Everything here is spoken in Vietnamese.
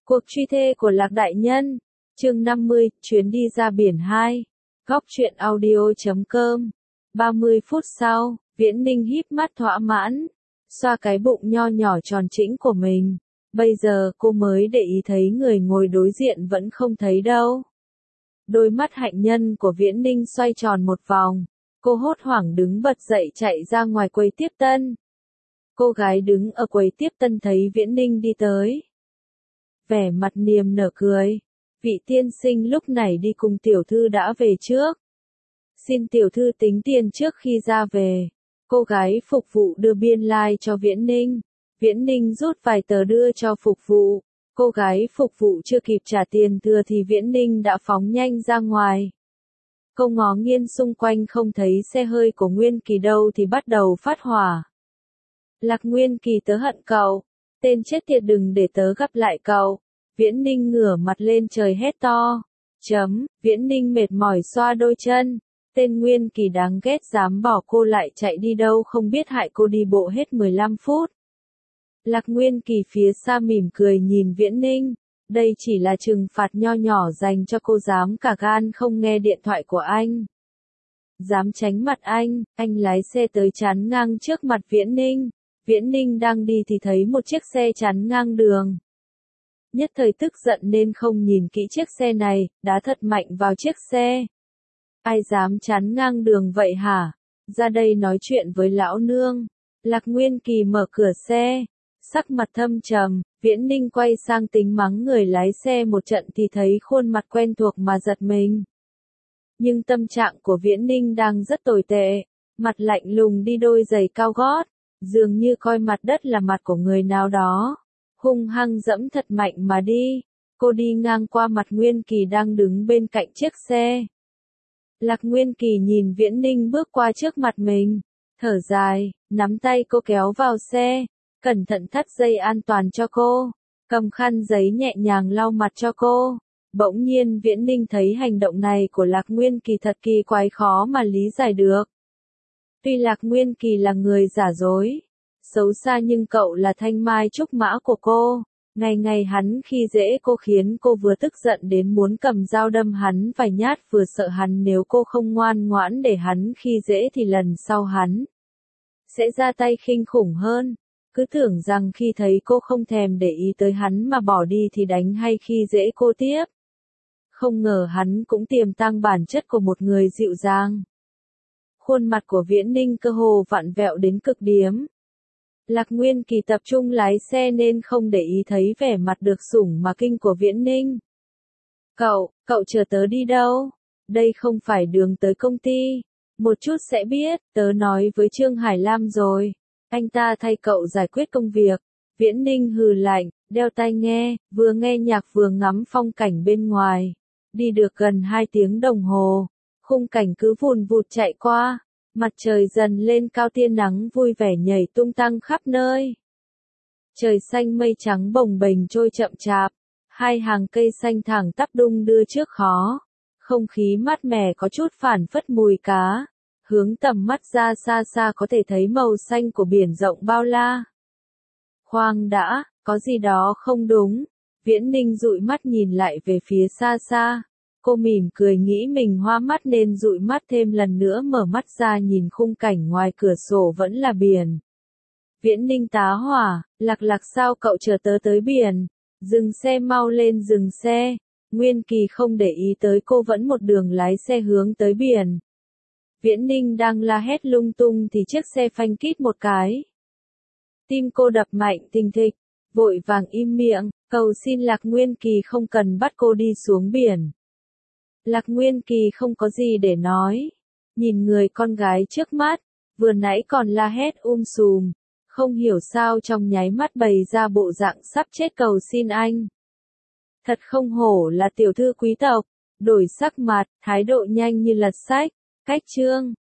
Cuộc truy thê của Lạc Đại Nhân, chương 50, chuyến đi ra biển 2. Góc truyện audio.com. 30 phút sau, Viễn Ninh híp mắt thỏa mãn, xoa cái bụng nho nhỏ tròn trĩnh của mình. Bây giờ cô mới để ý thấy người ngồi đối diện vẫn không thấy đâu. Đôi mắt hạnh nhân của Viễn Ninh xoay tròn một vòng, cô hốt hoảng đứng bật dậy chạy ra ngoài quầy tiếp tân. Cô gái đứng ở quầy tiếp tân thấy Viễn Ninh đi tới, vẻ mặt niềm nở cười. Vị tiên sinh lúc này đi cùng tiểu thư đã về trước. Xin tiểu thư tính tiền trước khi ra về. Cô gái phục vụ đưa biên lai cho Viễn Ninh. Viễn Ninh rút vài tờ đưa cho phục vụ. Cô gái phục vụ chưa kịp trả tiền thừa thì Viễn Ninh đã phóng nhanh ra ngoài. Cô ngó nghiêng xung quanh không thấy xe hơi của Nguyên Kỳ đâu thì bắt đầu phát hỏa. Lạc Nguyên Kỳ, tớ hận cậu. Tên chết tiệt, đừng để tớ gặp lại cậu. Viễn Ninh ngửa mặt lên trời hét to. Viễn Ninh mệt mỏi xoa đôi chân. Tên Nguyên Kỳ đáng ghét dám bỏ cô lại chạy đi đâu không biết, hại cô đi bộ hết 15 phút. Lạc Nguyên Kỳ phía xa mỉm cười nhìn Viễn Ninh. Đây chỉ là trừng phạt nho nhỏ dành cho cô dám cả gan không nghe điện thoại của anh. Dám tránh mặt anh lái xe tới chắn ngang trước mặt Viễn Ninh. Viễn Ninh đang đi thì thấy một chiếc xe chắn ngang đường. Nhất thời tức giận nên không nhìn kỹ chiếc xe này, đá thật mạnh vào chiếc xe. Ai dám chắn ngang đường vậy hả? Ra đây nói chuyện với lão nương. Lạc Nguyên Kỳ mở cửa xe, sắc mặt thâm trầm. Viễn Ninh quay sang tính mắng người lái xe một trận thì thấy khuôn mặt quen thuộc mà giật mình. Nhưng tâm trạng của Viễn Ninh đang rất tồi tệ, mặt lạnh lùng đi đôi giày cao gót, dường như coi mặt đất là mặt của người nào đó. Hung hăng dẫm thật mạnh mà đi. Cô đi ngang qua mặt Nguyên Kỳ đang đứng bên cạnh chiếc xe. Lạc Nguyên Kỳ nhìn Viễn Ninh bước qua trước mặt mình, thở dài, nắm tay cô kéo vào xe, cẩn thận thắt dây an toàn cho cô, cầm khăn giấy nhẹ nhàng lau mặt cho cô. Bỗng nhiên Viễn Ninh thấy hành động này của Lạc Nguyên Kỳ thật kỳ quái, khó mà lý giải được. Tuy Lạc Nguyên Kỳ là người giả dối, xấu xa, nhưng cậu là thanh mai trúc mã của cô. Ngày ngày hắn khi dễ cô khiến cô vừa tức giận đến muốn cầm dao đâm hắn vài nhát, vừa sợ hắn nếu cô không ngoan ngoãn để hắn khi dễ thì lần sau hắn sẽ ra tay kinh khủng hơn. Cứ tưởng rằng khi thấy cô không thèm để ý tới hắn mà bỏ đi thì đánh hay khi dễ cô tiếp. Không ngờ hắn cũng tiềm tàng bản chất của một người dịu dàng. Khuôn mặt của Viễn Ninh cơ hồ vặn vẹo đến cực điểm. Lạc Nguyên Kỳ tập trung lái xe nên không để ý thấy vẻ mặt được sủng mà kinh của Viễn Ninh. Cậu chờ tớ đi đâu? Đây không phải đường tới công ty. Một chút sẽ biết, tớ nói với Trương Hải Lam rồi. Anh ta thay cậu giải quyết công việc. Viễn Ninh hừ lạnh, đeo tai nghe, vừa nghe nhạc vừa ngắm phong cảnh bên ngoài. Đi được gần 2 tiếng đồng hồ, khung cảnh cứ vùn vụt chạy qua. Mặt trời dần lên cao, tia nắng vui vẻ nhảy tung tăng khắp nơi. Trời xanh mây trắng bồng bềnh trôi chậm chạp, hai hàng cây xanh thẳng tắp đung đưa trước khó. Không khí mát mẻ có chút phảng phất mùi cá. Hướng tầm mắt ra xa xa có thể thấy màu xanh của biển rộng bao la. Khoan đã, có gì đó không đúng. Viễn Ninh dụi mắt nhìn lại về phía xa xa. Cô mỉm cười nghĩ mình hoa mắt nên dụi mắt thêm lần nữa, mở mắt ra nhìn khung cảnh ngoài cửa sổ vẫn là biển. Viễn Ninh tá hỏa, Lạc sao cậu chờ tớ tới biển? Dừng xe, mau lên dừng xe. Nguyên Kỳ không để ý tới cô, vẫn một đường lái xe hướng tới biển. Viễn Ninh đang la hét lung tung thì chiếc xe phanh kít một cái. Tim cô đập mạnh thình thịch, vội vàng im miệng, cầu xin Lạc Nguyên Kỳ không cần bắt cô đi xuống biển. Lạc Nguyên Kỳ không có gì để nói, nhìn người con gái trước mắt, vừa nãy còn la hét sùm, không hiểu sao trong nháy mắt bày ra bộ dạng sắp chết cầu xin anh. Thật không hổ là tiểu thư quý tộc, đổi sắc mặt, thái độ nhanh như lật sách. Cách chương